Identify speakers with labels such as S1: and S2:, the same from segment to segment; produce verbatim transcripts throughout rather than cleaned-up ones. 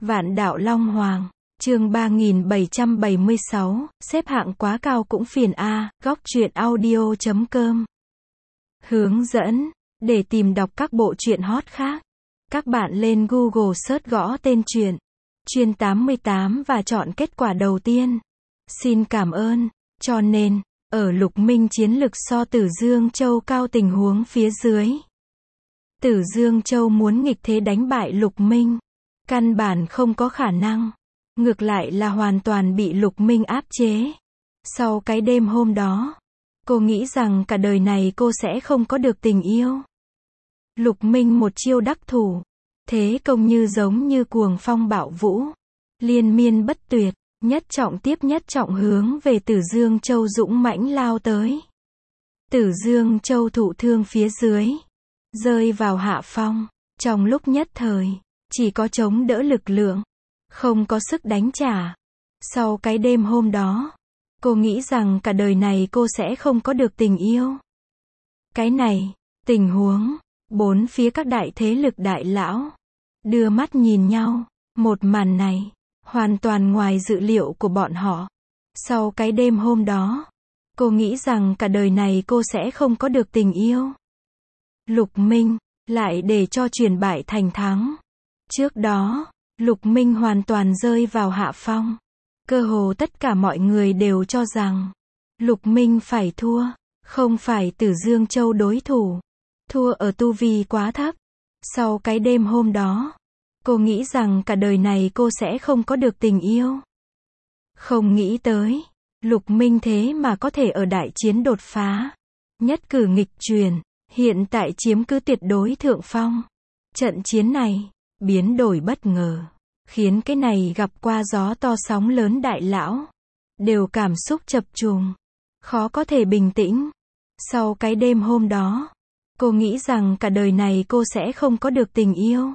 S1: Vạn đạo Long Hoàng, chương ba nghìn bảy trăm bảy mươi sáu, xếp hạng quá cao cũng phiền a, góc truyện audio chấm com. Hướng dẫn, để tìm đọc các bộ truyện hot khác, các bạn lên Google search gõ tên truyện, Chuyên tám mươi tám và chọn kết quả đầu tiên. Xin cảm ơn, cho nên, ở Lục Minh chiến lực so Tử Dương Châu cao tình huống phía dưới. Tử Dương Châu muốn nghịch thế đánh bại Lục Minh, căn bản không có khả năng. Ngược lại là hoàn toàn bị Lục Minh áp chế. Sau cái đêm hôm đó, cô nghĩ rằng cả đời này cô sẽ không có được tình yêu. Lục Minh một chiêu đắc thủ, thế công như giống như cuồng phong bạo vũ, liên miên bất tuyệt, nhất trọng tiếp nhất trọng hướng về Tử Dương Châu dũng mãnh lao tới. Tử Dương Châu thụ thương phía dưới, rơi vào hạ phong, trong lúc nhất thời, chỉ có chống đỡ lực lượng, không có sức đánh trả. Sau cái đêm hôm đó, cô nghĩ rằng cả đời này cô sẽ không có được tình yêu. Cái này, tình huống, bốn phía các đại thế lực đại lão, đưa mắt nhìn nhau, một màn này, hoàn toàn ngoài dự liệu của bọn họ. Sau cái đêm hôm đó, cô nghĩ rằng cả đời này cô sẽ không có được tình yêu. Lục Minh, lại để cho chuyển bại thành thắng. Trước đó, Lục Minh hoàn toàn rơi vào hạ phong. Cơ hồ tất cả mọi người đều cho rằng, Lục Minh phải thua, không phải Tử Dương Châu đối thủ. Thua ở tu vi quá thấp. Sau cái đêm hôm đó, cô nghĩ rằng cả đời này cô sẽ không có được tình yêu. Không nghĩ tới, Lục Minh thế mà có thể ở đại chiến đột phá. Nhất cử nghịch chuyển, hiện tại chiếm cứ tuyệt đối thượng phong. Trận chiến này, biến đổi bất ngờ, khiến cái này gặp qua gió to sóng lớn đại lão, đều cảm xúc chập trùng, khó có thể bình tĩnh. Sau cái đêm hôm đó, cô nghĩ rằng cả đời này cô sẽ không có được tình yêu.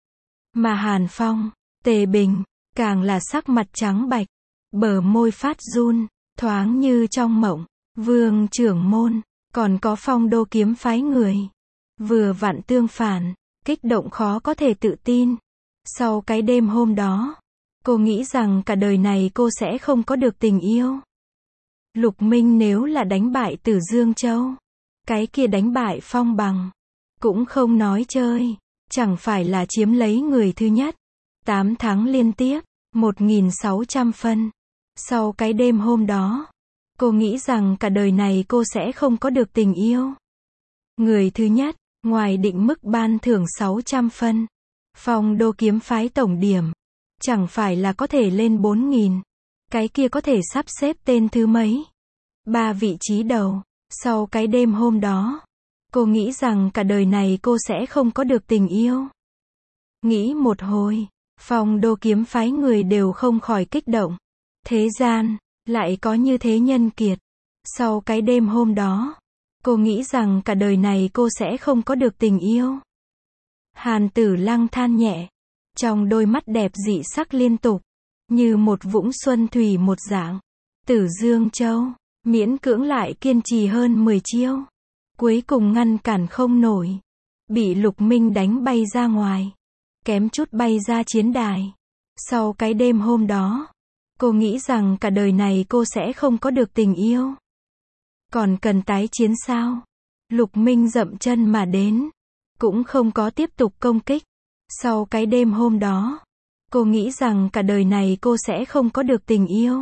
S1: Mà Hàn Phong, Tề Bình, càng là sắc mặt trắng bạch, bờ môi phát run, thoáng như trong mộng. Vương trưởng môn, còn có Phong Đô kiếm phái người, vừa vặn tương phản, kích động khó có thể tự tin. Sau cái đêm hôm đó, cô nghĩ rằng cả đời này cô sẽ không có được tình yêu. Lục Minh nếu là đánh bại Tử Dương Châu, cái kia đánh bại Phong Bằng, cũng không nói chơi, chẳng phải là chiếm lấy người thứ nhất. Tám tháng liên tiếp, một nghìn sáu trăm phân. Sau cái đêm hôm đó, cô nghĩ rằng cả đời này cô sẽ không có được tình yêu. Người thứ nhất, ngoài định mức ban thưởng sáu trăm phân, Phong Đô kiếm phái tổng điểm, chẳng phải là có thể lên bốn nghìn. Cái kia có thể sắp xếp tên thứ mấy? Ba vị trí đầu. Sau cái đêm hôm đó, cô nghĩ rằng cả đời này cô sẽ không có được tình yêu. Nghĩ một hồi, Phong Đô kiếm phái người đều không khỏi kích động. Thế gian, lại có như thế nhân kiệt. Sau cái đêm hôm đó, cô nghĩ rằng cả đời này cô sẽ không có được tình yêu. Hàn Tử Lăng than nhẹ, trong đôi mắt đẹp dị sắc liên tục, như một vũng xuân thủy một dạng. Tử Dương Châu, miễn cưỡng lại kiên trì hơn mười chiêu, cuối cùng ngăn cản không nổi, bị Lục Minh đánh bay ra ngoài, kém chút bay ra chiến đài. Sau cái đêm hôm đó, cô nghĩ rằng cả đời này cô sẽ không có được tình yêu. Còn cần tái chiến sao? Lục Minh dậm chân mà đến, cũng không có tiếp tục công kích. Sau cái đêm hôm đó, cô nghĩ rằng cả đời này cô sẽ không có được tình yêu.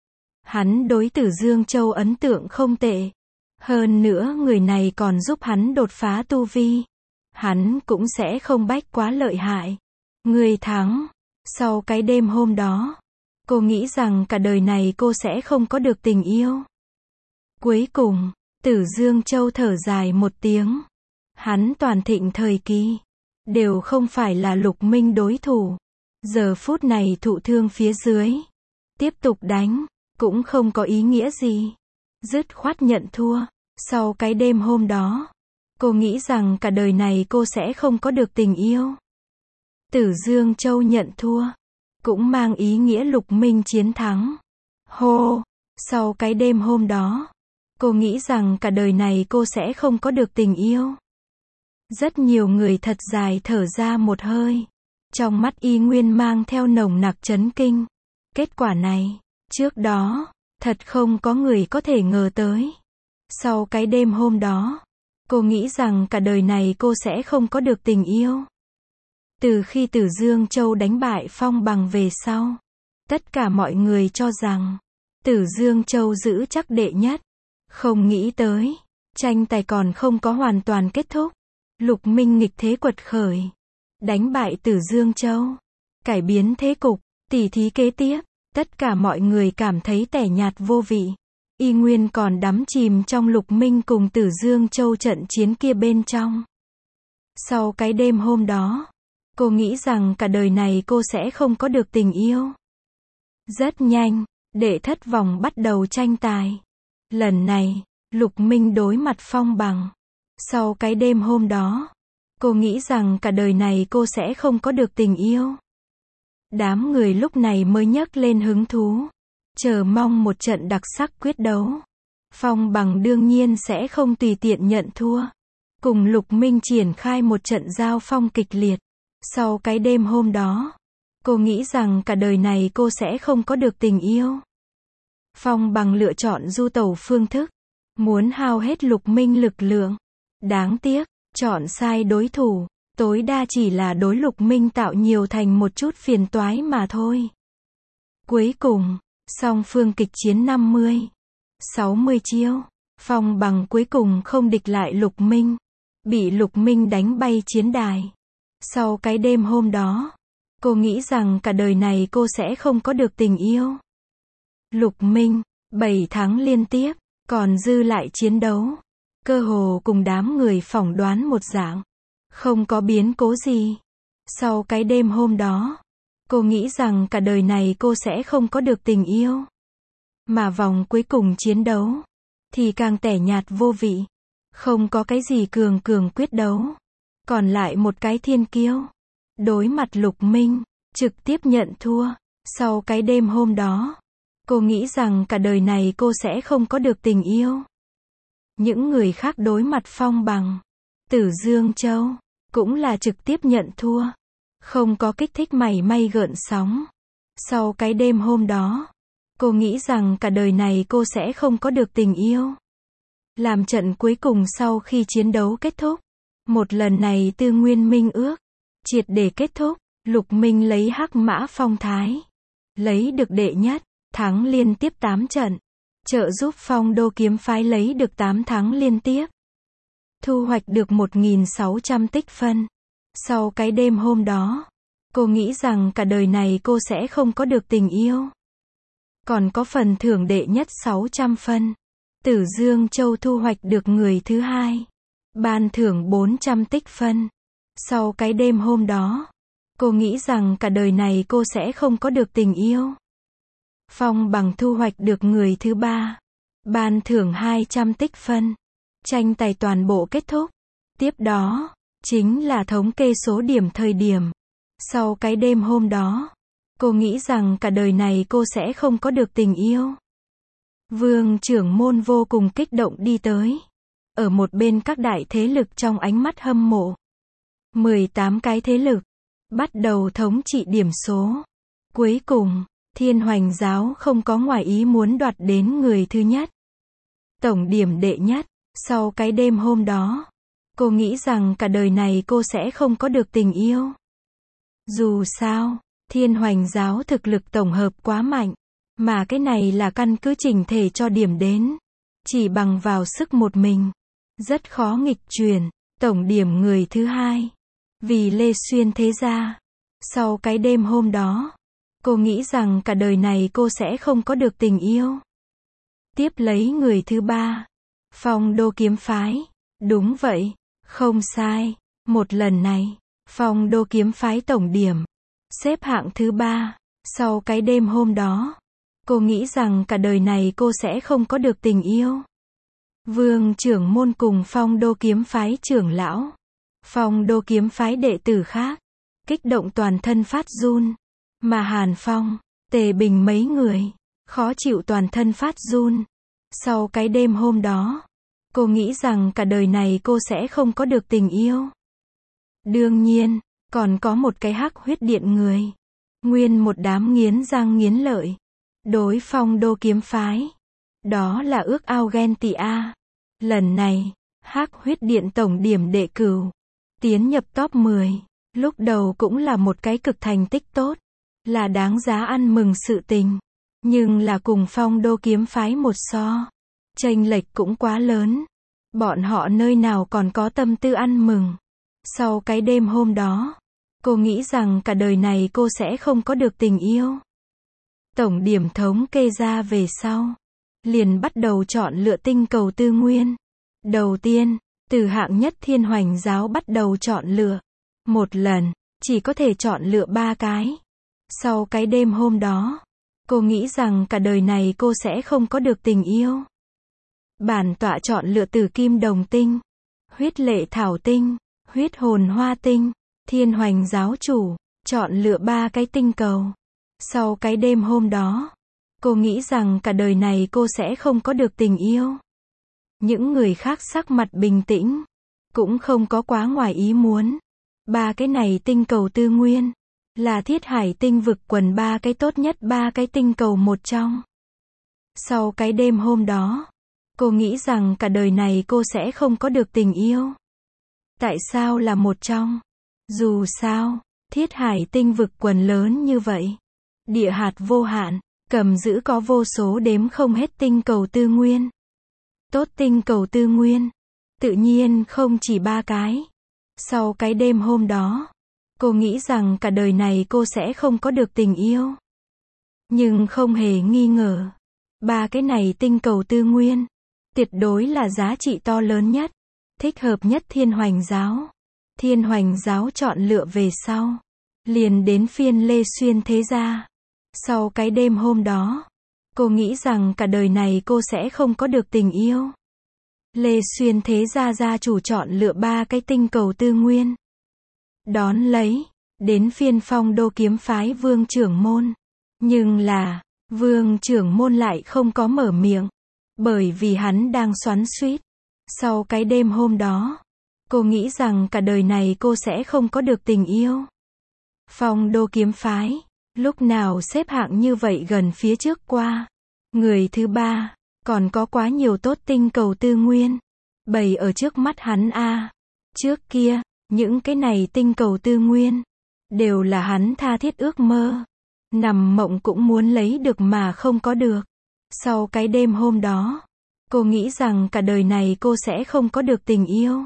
S1: Hắn đối Tử Dương Châu ấn tượng không tệ. Hơn nữa người này còn giúp hắn đột phá tu vi. Hắn cũng sẽ không bách quá lợi hại. Người thắng. Sau cái đêm hôm đó, cô nghĩ rằng cả đời này cô sẽ không có được tình yêu. Cuối cùng, Tử Dương Châu thở dài một tiếng. Hắn toàn thịnh thời kỳ, đều không phải là Lục Minh đối thủ. Giờ phút này thụ thương phía dưới, tiếp tục đánh, cũng không có ý nghĩa gì. Dứt khoát nhận thua. Sau cái đêm hôm đó, cô nghĩ rằng cả đời này cô sẽ không có được tình yêu. Tử Dương Châu nhận thua, cũng mang ý nghĩa Lục Minh chiến thắng. Hô! Sau cái đêm hôm đó, cô nghĩ rằng cả đời này cô sẽ không có được tình yêu. Rất nhiều người thật dài thở ra một hơi. Trong mắt Y Nguyên mang theo nồng nặc chấn kinh. Kết quả này, trước đó, thật không có người có thể ngờ tới. Sau cái đêm hôm đó, cô nghĩ rằng cả đời này cô sẽ không có được tình yêu. Từ khi Tử Dương Châu đánh bại Phong Bằng về sau, tất cả mọi người cho rằng Tử Dương Châu giữ chắc đệ nhất. Không nghĩ tới, tranh tài còn không có hoàn toàn kết thúc. Lục Minh nghịch thế quật khởi, đánh bại Tử Dương Châu, cải biến thế cục. Tỷ thí kế tiếp, tất cả mọi người cảm thấy tẻ nhạt vô vị. Y Nguyên còn đắm chìm trong Lục Minh cùng Tử Dương Châu trận chiến kia bên trong. Sau cái đêm hôm đó, cô nghĩ rằng cả đời này cô sẽ không có được tình yêu. Rất nhanh, đệ thất vòng bắt đầu tranh tài. Lần này, Lục Minh đối mặt Phong Bằng. Sau cái đêm hôm đó, cô nghĩ rằng cả đời này cô sẽ không có được tình yêu. Đám người lúc này mới nhấc lên hứng thú, chờ mong một trận đặc sắc quyết đấu. Phong Bằng đương nhiên sẽ không tùy tiện nhận thua. Cùng Lục Minh triển khai một trận giao phong kịch liệt. Sau cái đêm hôm đó, cô nghĩ rằng cả đời này cô sẽ không có được tình yêu. Phong Bằng lựa chọn du tẩu phương thức, muốn hao hết Lục Minh lực lượng. Đáng tiếc, chọn sai đối thủ, tối đa chỉ là đối Lục Minh tạo nhiều thành một chút phiền toái mà thôi. Cuối cùng, song phương kịch chiến năm mươi, sáu mươi chiêu, Phong Bằng cuối cùng không địch lại Lục Minh, bị Lục Minh đánh bay chiến đài. Sau cái đêm hôm đó, cô nghĩ rằng cả đời này cô sẽ không có được tình yêu. Lục Minh, bảy tháng liên tiếp, còn dư lại chiến đấu. Cơ hồ cùng đám người phỏng đoán một dạng. Không có biến cố gì. Sau cái đêm hôm đó, cô nghĩ rằng cả đời này cô sẽ không có được tình yêu. Mà vòng cuối cùng chiến đấu, thì càng tẻ nhạt vô vị. Không có cái gì cường cường quyết đấu. Còn lại một cái thiên kiêu. Đối mặt Lục Minh, trực tiếp nhận thua. Sau cái đêm hôm đó, cô nghĩ rằng cả đời này cô sẽ không có được tình yêu. Những người khác đối mặt Phong Bằng, Tử Dương Châu, cũng là trực tiếp nhận thua. Không có kích thích mảy may gợn sóng. Sau cái đêm hôm đó, cô nghĩ rằng cả đời này cô sẽ không có được tình yêu. Làm trận cuối cùng sau khi chiến đấu kết thúc. Một lần này Tư Nguyên Minh ước, triệt để kết thúc. Lục Minh lấy Hắc Mã Phong Thái, lấy được đệ nhất, thắng liên tiếp tám trận. Trợ giúp Phong Đô kiếm phái lấy được tám thắng liên tiếp. Thu hoạch được một nghìn sáu trăm tích phân. Sau cái đêm hôm đó, cô nghĩ rằng cả đời này cô sẽ không có được tình yêu. Còn có phần thưởng đệ nhất sáu trăm phân. Tử Dương Châu thu hoạch được người thứ hai. Ban thưởng bốn trăm tích phân. Sau cái đêm hôm đó, cô nghĩ rằng cả đời này cô sẽ không có được tình yêu. Phong Bằng thu hoạch được người thứ ba. Ban thưởng hai trăm tích phân. Tranh tài toàn bộ kết thúc. Tiếp đó, chính là thống kê số điểm thời điểm. Sau cái đêm hôm đó, cô nghĩ rằng cả đời này cô sẽ không có được tình yêu. Vương trưởng môn vô cùng kích động đi tới. Ở một bên các đại thế lực trong ánh mắt hâm mộ. mười tám cái thế lực, bắt đầu thống trị điểm số. Cuối cùng, Thiên Hoành Giáo không có ngoài ý muốn đoạt đến người thứ nhất. Tổng điểm đệ nhất. Sau cái đêm hôm đó, cô nghĩ rằng cả đời này cô sẽ không có được tình yêu. Dù sao, Thiên Hoành Giáo thực lực tổng hợp quá mạnh, mà cái này là căn cứ chỉnh thể cho điểm đến. Chỉ bằng vào sức một mình, rất khó nghịch chuyển. Tổng điểm người thứ hai, vì Lê Xuyên thế gia. Sau cái đêm hôm đó, cô nghĩ rằng cả đời này cô sẽ không có được tình yêu. Tiếp lấy người thứ ba, Phong Đô kiếm phái. Đúng vậy, không sai. Một lần này, Phong Đô kiếm phái tổng điểm xếp hạng thứ ba. Sau cái đêm hôm đó, cô nghĩ rằng cả đời này cô sẽ không có được tình yêu. Vương trưởng môn cùng Phong Đô kiếm phái trưởng lão, Phong Đô kiếm phái đệ tử khác, kích động toàn thân phát run. Mà Hàn Phong, Tề Bình mấy người, khó chịu toàn thân phát run. Sau cái đêm hôm đó, cô nghĩ rằng cả đời này cô sẽ không có được tình yêu. Đương nhiên, Còn có một cái hắc huyết điện người. Nguyên một đám nghiến răng nghiến lợi. Đối Phong Đô kiếm phái. Đó là ước ao ghen tị a. Lần này, hắc huyết điện tổng điểm đệ cửu. Tiến nhập top mười. Lúc đầu cũng là một cái cực thành tích tốt. Là đáng giá ăn mừng sự tình. Nhưng là cùng Phong Đô kiếm phái một so. Chênh lệch cũng quá lớn. Bọn họ nơi nào còn có tâm tư ăn mừng. Sau cái đêm hôm đó, cô nghĩ rằng cả đời này cô sẽ không có được tình yêu. Tổng điểm thống kê ra về sau. Liền bắt đầu chọn lựa tinh cầu tư nguyên. Đầu tiên, từ hạng nhất Thiên Hoành giáo bắt đầu chọn lựa. Một lần, chỉ có thể chọn lựa ba cái. Sau cái đêm hôm đó, cô nghĩ rằng cả đời này cô sẽ không có được tình yêu. Bản tọa chọn lựa Tử Kim Đồng Tinh, Huyết Lệ Thảo Tinh, Huyết Hồn Hoa Tinh, Thiên Hoành giáo chủ, chọn lựa ba cái tinh cầu. Sau cái đêm hôm đó, cô nghĩ rằng cả đời này cô sẽ không có được tình yêu. Những người khác sắc mặt bình tĩnh, cũng không có quá ngoài ý muốn. Ba cái này tinh cầu tư nguyên, là Thiết Hải tinh vực quần ba cái tốt nhất ba cái tinh cầu một trong. Sau cái đêm hôm đó, cô nghĩ rằng cả đời này cô sẽ không có được tình yêu. Tại sao là một trong? Dù sao, Thiết Hải tinh vực quần lớn như vậy. Địa hạt vô hạn, cầm giữ có vô số đếm không hết tinh cầu tư nguyên. Tốt tinh cầu tư nguyên, tự nhiên không chỉ ba cái. Sau cái đêm hôm đó, cô nghĩ rằng cả đời này cô sẽ không có được tình yêu. Nhưng không hề nghi ngờ, ba cái này tinh cầu tư nguyên, tuyệt đối là giá trị to lớn nhất, thích hợp nhất Thiên Hoành giáo. Thiên Hoành giáo chọn lựa về sau, liền đến phiên Lê Xuyên thế gia. Sau cái đêm hôm đó, cô nghĩ rằng cả đời này cô sẽ không có được tình yêu. Lê Xuyên thế gia gia chủ chọn lựa ba cái tinh cầu tư nguyên. Đón lấy, đến phiên Phong Đô kiếm phái Vương trưởng môn. Nhưng là, Vương trưởng môn lại không có mở miệng. Bởi vì hắn đang xoắn xuýt. Sau cái đêm hôm đó, cô nghĩ rằng cả đời này cô sẽ không có được tình yêu. Phong Đô kiếm phái, lúc nào xếp hạng như vậy gần phía trước qua. Người thứ ba, còn có quá nhiều tốt tinh cầu tư nguyên. Bày ở trước mắt hắn a. Trước kia, những cái này tinh cầu tư nguyên, đều là hắn tha thiết ước mơ. Nằm mộng cũng muốn lấy được mà không có được. Sau cái đêm hôm đó, cô nghĩ rằng cả đời này cô sẽ không có được tình yêu.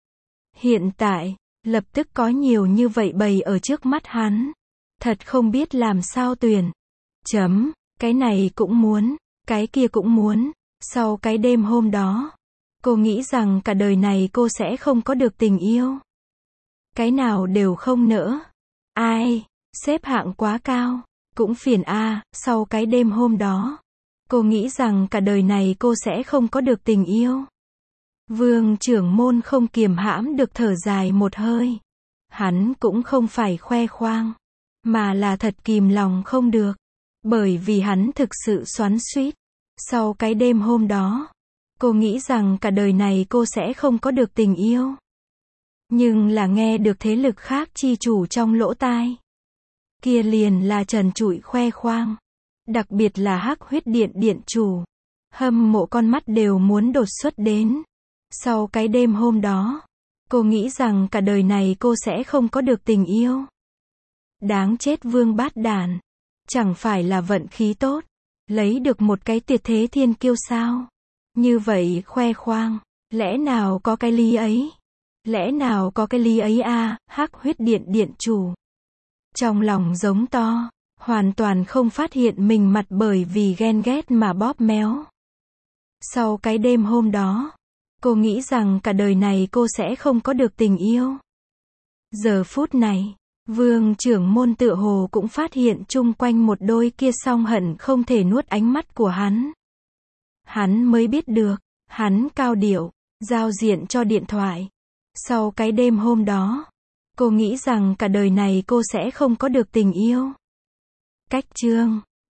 S1: Hiện tại, lập tức có nhiều như vậy bày ở trước mắt hắn. Thật không biết làm sao tuyển. Chấm, cái này cũng muốn, cái kia cũng muốn. Sau cái đêm hôm đó, cô nghĩ rằng cả đời này cô sẽ không có được tình yêu. Cái nào đều không nỡ. Ai, xếp hạng quá cao, cũng phiền a. Sau cái đêm hôm đó, cô nghĩ rằng cả đời này cô sẽ không có được tình yêu. Vương trưởng môn không kiềm hãm được thở dài một hơi. Hắn cũng không phải khoe khoang, mà là thật kìm lòng không được. Bởi vì hắn thực sự xoắn xuýt. Sau cái đêm hôm đó, cô nghĩ rằng cả đời này cô sẽ không có được tình yêu. Nhưng là nghe được thế lực khác chi chủ trong lỗ tai. Kia liền là trần trụi khoe khoang. Đặc biệt là hắc huyết điện điện chủ. Hâm mộ con mắt đều muốn đột xuất đến. Sau cái đêm hôm đó, cô nghĩ rằng cả đời này cô sẽ không có được tình yêu. Đáng chết Vương Bát Đản. Chẳng phải là vận khí tốt, lấy được một cái tuyệt thế thiên kiêu sao? Như vậy khoe khoang, lẽ nào có cái ly ấy? Lẽ nào có cái ly ấy a? À, hắc huyết điện điện chủ. Trong lòng giống to, hoàn toàn không phát hiện mình mặt bởi vì ghen ghét mà bóp méo. Sau cái đêm hôm đó, cô nghĩ rằng cả đời này cô sẽ không có được tình yêu. Giờ phút này, Vương trưởng môn tựa hồ cũng phát hiện chung quanh một đôi kia song hận không thể nuốt ánh mắt của hắn. Hắn mới biết được, hắn cao điệu, giao diện cho điện thoại. Sau cái đêm hôm đó, cô nghĩ rằng cả đời này cô sẽ không có được tình yêu. Cách chương